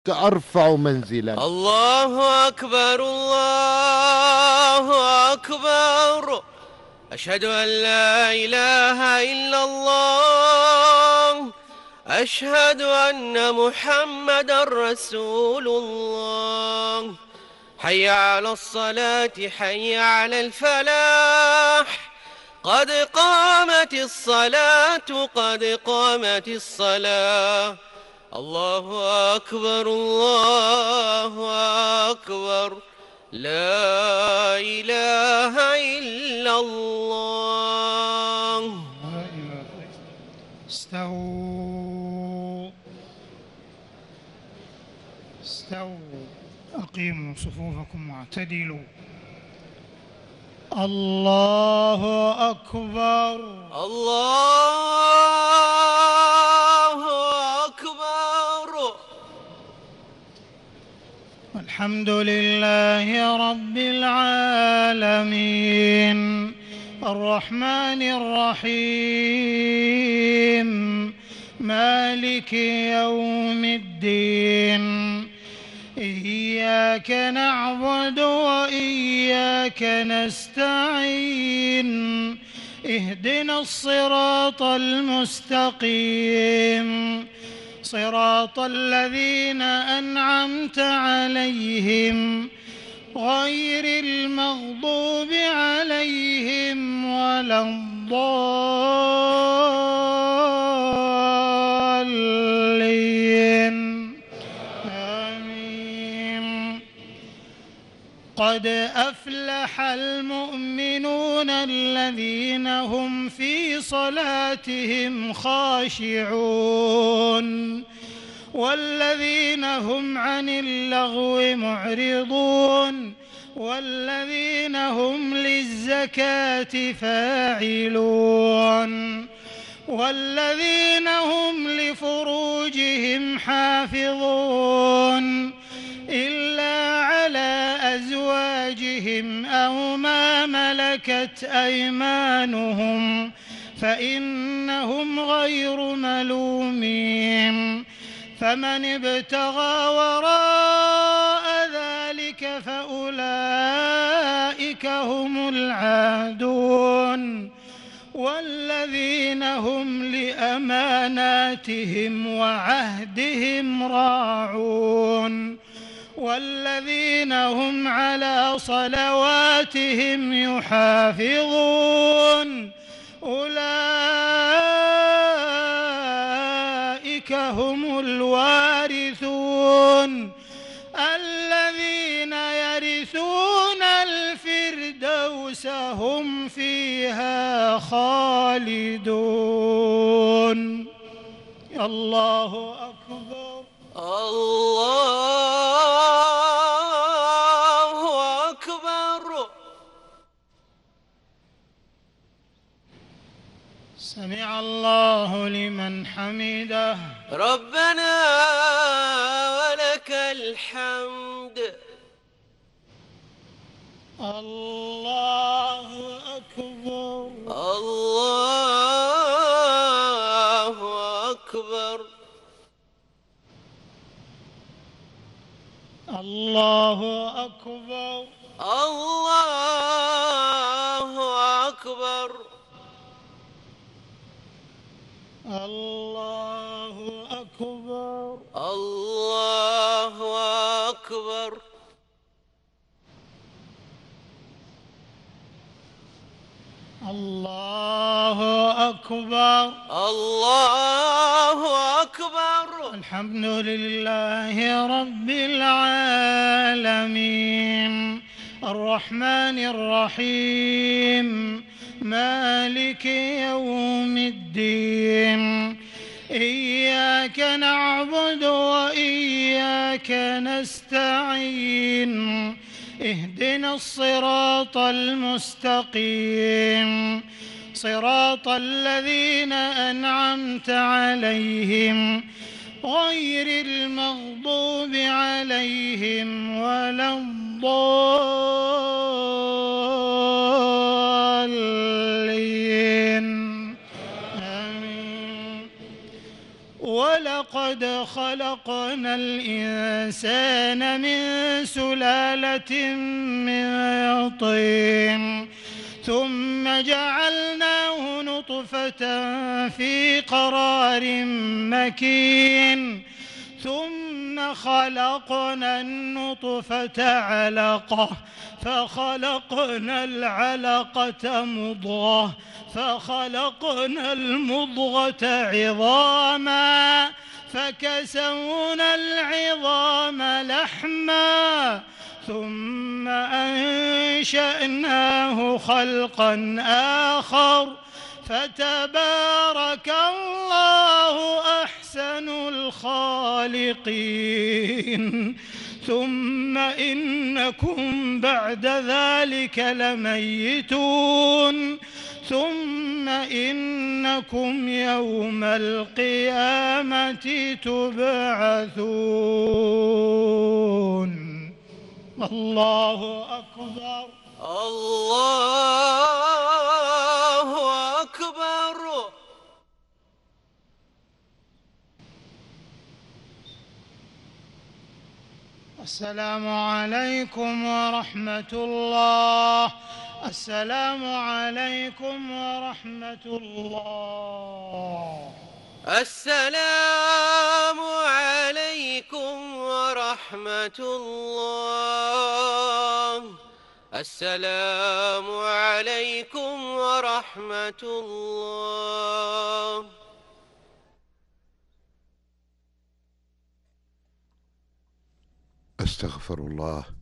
أرفع منزلا. الله أكبر الله أكبر. أشهد أن لا إله إلا الله. أشهد أن محمدا رسول الله. حي على الصلاة حي على الفلاح. قد قامت الصلاة قد قامت الصلاة. الله أكبر الله أكبر. لا إله إلا الله. استووا أقيموا صفوفكم واعتدلوا. الله أكبر الله أكبر. الحمد لله رب العالمين الرحمن الرحيم مالك يوم الدين. إياك نعبد وإياك نستعين. اهدنا الصراط المستقيم صراط الذين أنعمت عليهم غير المغضوب عليهم ولا الضالين. آمين. قد أفلح المؤمنون الذين هم في صلاتهم خاشعون والذين هم عن اللغو معرضون والذين هم للزكاة فاعلون والذين هم لفروجهم حافظون إلا على أزواجهم أو ما ملكت أيمانهم فإنهم غير ملومين. فمن ابتغى وراء ذلك فأولئك هم العادون والذين هم لأماناتهم وعهدهم راعون والذين هم على صلواتهم يحافظون. أولئك هم الوارثون الذين يرثون الفردوس هم فيها خالدون. الله أكبر الله أكبر. سمع الله لمن حمده. ربنا ولك الحمد. الله أكبر الله أكبر. الله أكبر الله أكبر. الله أكبر الله أكبر. الله أكبر الله أكبر. الحمد لله رب العالمين الرحمن الرحيم مالك يوم الدين. إياك نعبد وإياك نستعين. اهدنا الصراط المستقيم صراط الذين أنعمت عليهم غير المغضوب عليهم ولا الضالين. آمين. ولقد خلقنا خلقنا الإنسان من سلالة من طين ثم جعلناه نطفة في قرار مكين ثم خلقنا النطفة علقة فخلقنا العلقة مضغة فخلقنا المضغة عظاما فكسونا العظام لحما ثم أنشأناه خلقا آخر فتبارك الله أحسن الخالقين ثم إنكم بعد ذلك لميتون ثم إنكم يوم القيامة تبعثون. الله أكبر. الله أكبر. السلام عليكم ورحمة الله. السلام عليكم ورحمة الله. السلام عليكم ورحمة الله. السلام عليكم ورحمة الله. أستغفر الله